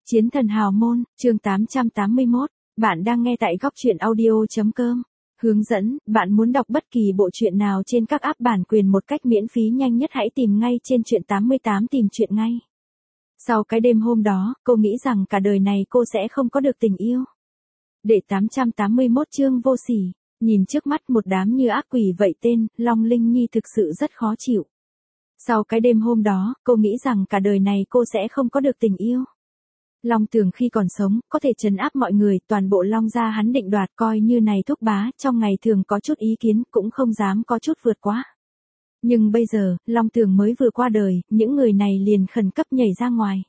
Chiến thần hào môn, chương 881, bạn đang nghe tại góc truyện audio.com. Hướng dẫn, bạn muốn đọc bất kỳ bộ truyện nào trên các app bản quyền một cách miễn phí nhanh nhất hãy tìm ngay trên truyện 88 tìm truyện ngay. Sau cái đêm hôm đó, cô nghĩ rằng cả đời này cô sẽ không có được tình yêu. Đệ 881 chương vô sỉ, nhìn trước mắt một đám như ác quỷ vậy tên, Long Linh Nhi thực sự rất khó chịu. Sau cái đêm hôm đó, cô nghĩ rằng cả đời này cô sẽ không có được tình yêu. Long Tường khi còn sống, có thể trấn áp mọi người, toàn bộ Long gia hắn định đoạt coi như này thúc bá, trong ngày thường có chút ý kiến, cũng không dám có chút vượt quá. Nhưng bây giờ, Long Tường mới vừa qua đời, những người này liền khẩn cấp nhảy ra ngoài.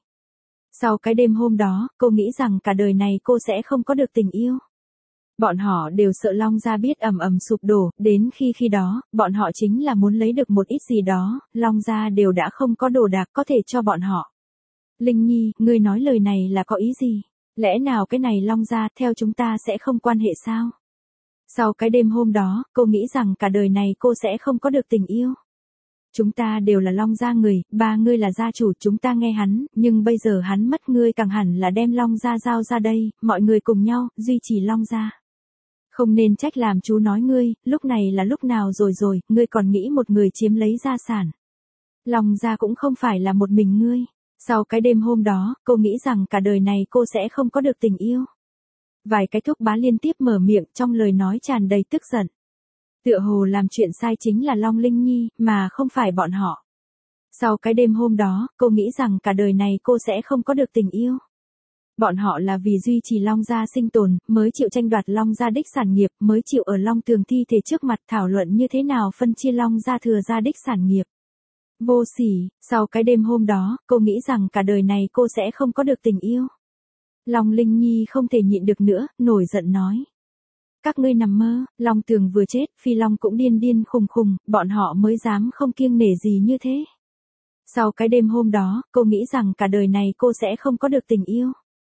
Sau cái đêm hôm đó, cô nghĩ rằng cả đời này cô sẽ không có được tình yêu. Bọn họ đều sợ Long gia biết ầm ầm sụp đổ, đến khi đó, bọn họ chính là muốn lấy được một ít gì đó, Long gia đều đã không có đồ đạc có thể cho bọn họ. Linh Nhi, ngươi nói lời này là có ý gì? Lẽ nào cái này Long gia theo chúng ta sẽ không quan hệ sao? Sau cái đêm hôm đó, cô nghĩ rằng cả đời này cô sẽ không có được tình yêu. Chúng ta đều là Long gia người, ba ngươi là gia chủ, chúng ta nghe hắn, nhưng bây giờ hắn mất ngươi càng hẳn là đem Long gia giao ra đây, mọi người cùng nhau, duy trì Long gia. Không nên trách làm chú nói ngươi, lúc này là lúc nào rồi, ngươi còn nghĩ một người chiếm lấy gia sản. Long gia cũng không phải là một mình ngươi. Sau cái đêm hôm đó, cô nghĩ rằng cả đời này cô sẽ không có được tình yêu. Vài cái thúc bá liên tiếp mở miệng trong lời nói tràn đầy tức giận. Tựa hồ làm chuyện sai chính là Long Linh Nhi, mà không phải bọn họ. Sau cái đêm hôm đó, cô nghĩ rằng cả đời này cô sẽ không có được tình yêu. Bọn họ là vì duy trì Long gia sinh tồn, mới chịu tranh đoạt Long gia đích sản nghiệp, mới chịu ở Long Tường thi thể trước mặt thảo luận như thế nào phân chia Long gia thừa gia đích sản nghiệp. Vô sỉ, sau cái đêm hôm đó, cô nghĩ rằng cả đời này cô sẽ không có được tình yêu. Long Linh Nhi không thể nhịn được nữa, nổi giận nói. Các ngươi nằm mơ, Long Tường vừa chết, Phi Long cũng điên khùng, bọn họ mới dám không kiêng nể gì như thế. Sau cái đêm hôm đó, cô nghĩ rằng cả đời này cô sẽ không có được tình yêu.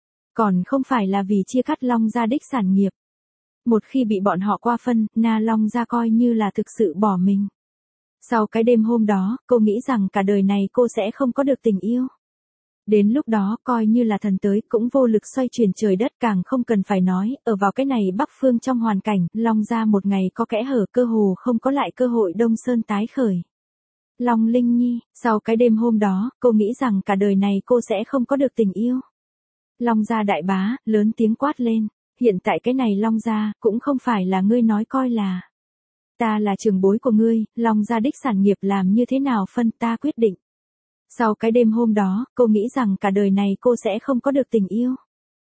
Còn không phải là vì chia cắt Long gia đích sản nghiệp. Một khi bị bọn họ qua phân, Na Long gia coi như là thực sự bỏ mình. Sau cái đêm hôm đó, cô nghĩ rằng cả đời này cô sẽ không có được tình yêu. Đến lúc đó, coi như là thần tới, cũng vô lực xoay chuyển trời đất, càng không cần phải nói, ở vào cái này Bắc Phương trong hoàn cảnh, Long gia một ngày có kẽ hở, cơ hồ không có lại cơ hội Đông Sơn tái khởi. Long Linh Nhi, sau cái đêm hôm đó, cô nghĩ rằng cả đời này cô sẽ không có được tình yêu. Long gia đại bá, lớn tiếng quát lên, hiện tại cái này Long gia, cũng không phải là ngươi nói coi là. Ta là trưởng bối của ngươi, Long gia đích sản nghiệp làm như thế nào phân ta quyết định. Sau cái đêm hôm đó, cô nghĩ rằng cả đời này cô sẽ không có được tình yêu.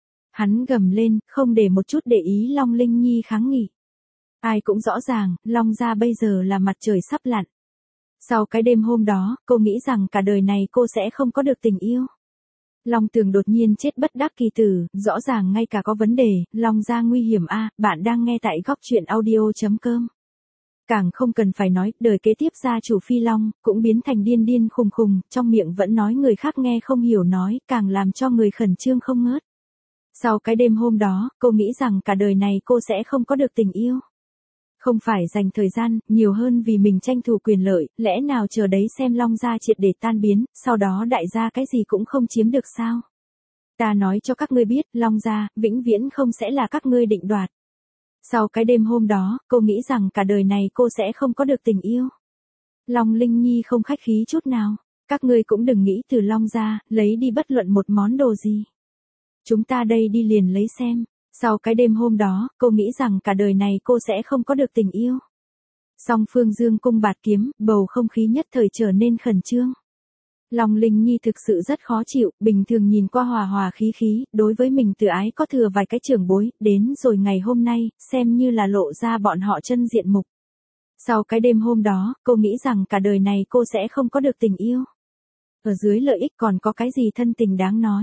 Hắn gầm lên, không để một chút để ý Long Linh Nhi kháng nghị. Ai cũng rõ ràng, Long gia bây giờ là mặt trời sắp lặn. Sau cái đêm hôm đó, cô nghĩ rằng cả đời này cô sẽ không có được tình yêu. Long Tường đột nhiên chết bất đắc kỳ tử, rõ ràng ngay cả có vấn đề, Long gia nguy hiểm a, bạn đang nghe tại góc truyện audio.com. Càng không cần phải nói, đời kế tiếp gia chủ Phi Long, cũng biến thành điên khùng, trong miệng vẫn nói người khác nghe không hiểu nói, càng làm cho người khẩn trương không ngớt. Sau cái đêm hôm đó, cô nghĩ rằng cả đời này cô sẽ không có được tình yêu. Không phải dành thời gian, nhiều hơn vì mình tranh thủ quyền lợi, lẽ nào chờ đấy xem Long gia triệt để tan biến, sau đó đại gia cái gì cũng không chiếm được sao? Ta nói cho các ngươi biết, Long gia, vĩnh viễn không sẽ là các ngươi định đoạt. Sau cái đêm hôm đó, cô nghĩ rằng cả đời này cô sẽ không có được tình yêu. Long Linh Nhi không khách khí chút nào, các ngươi cũng đừng nghĩ từ Long gia, lấy đi bất luận một món đồ gì. Chúng ta đây đi liền lấy xem. Sau cái đêm hôm đó, cô nghĩ rằng cả đời này cô sẽ không có được tình yêu. Song phương dương cung bạt kiếm, bầu không khí nhất thời trở nên khẩn trương. Long Linh Nhi thực sự rất khó chịu, bình thường nhìn qua hòa khí, đối với mình tự ái có thừa vài cái trưởng bối, đến rồi ngày hôm nay, xem như là lộ ra bọn họ chân diện mục. Sau cái đêm hôm đó, cô nghĩ rằng cả đời này cô sẽ không có được tình yêu. Ở dưới lợi ích còn có cái gì thân tình đáng nói.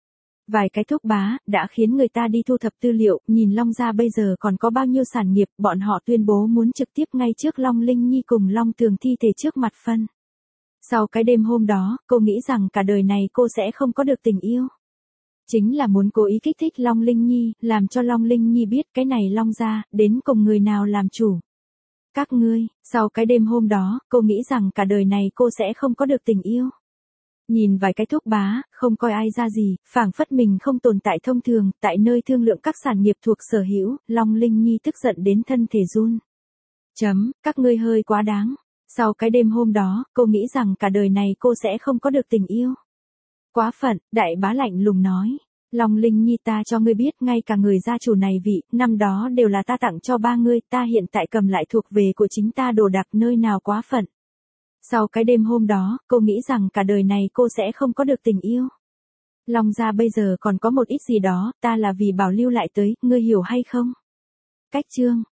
Vài cái thúc bá, đã khiến người ta đi thu thập tư liệu, nhìn Long gia bây giờ còn có bao nhiêu sản nghiệp, bọn họ tuyên bố muốn trực tiếp ngay trước Long Linh Nhi cùng Long Tường thi thể trước mặt phân. Sau cái đêm hôm đó, cô nghĩ rằng cả đời này cô sẽ không có được tình yêu. Chính là muốn cố ý kích thích Long Linh Nhi, làm cho Long Linh Nhi biết cái này Long gia, đến cùng người nào làm chủ. Các ngươi, sau cái đêm hôm đó, cô nghĩ rằng cả đời này cô sẽ không có được tình yêu. Nhìn vài cái thuốc bá, không coi ai ra gì, phảng phất mình không tồn tại thông thường, tại nơi thương lượng các sản nghiệp thuộc sở hữu, Long Linh Nhi tức giận đến thân thể run. Các ngươi hơi quá đáng. Sau cái đêm hôm đó, cô nghĩ rằng cả đời này cô sẽ không có được tình yêu. Quá phận, đại bá lạnh lùng nói. Long Linh Nhi, ta cho ngươi biết, ngay cả người gia chủ này vị, năm đó đều là ta tặng cho ba ngươi, ta hiện tại cầm lại thuộc về của chính ta, đồ đạc nơi nào quá phận. Sau cái đêm hôm đó, cô nghĩ rằng cả đời này cô sẽ không có được tình yêu. Long gia bây giờ còn có một ít gì đó, ta là vì bảo lưu lại tới, ngươi hiểu hay không? Cách chương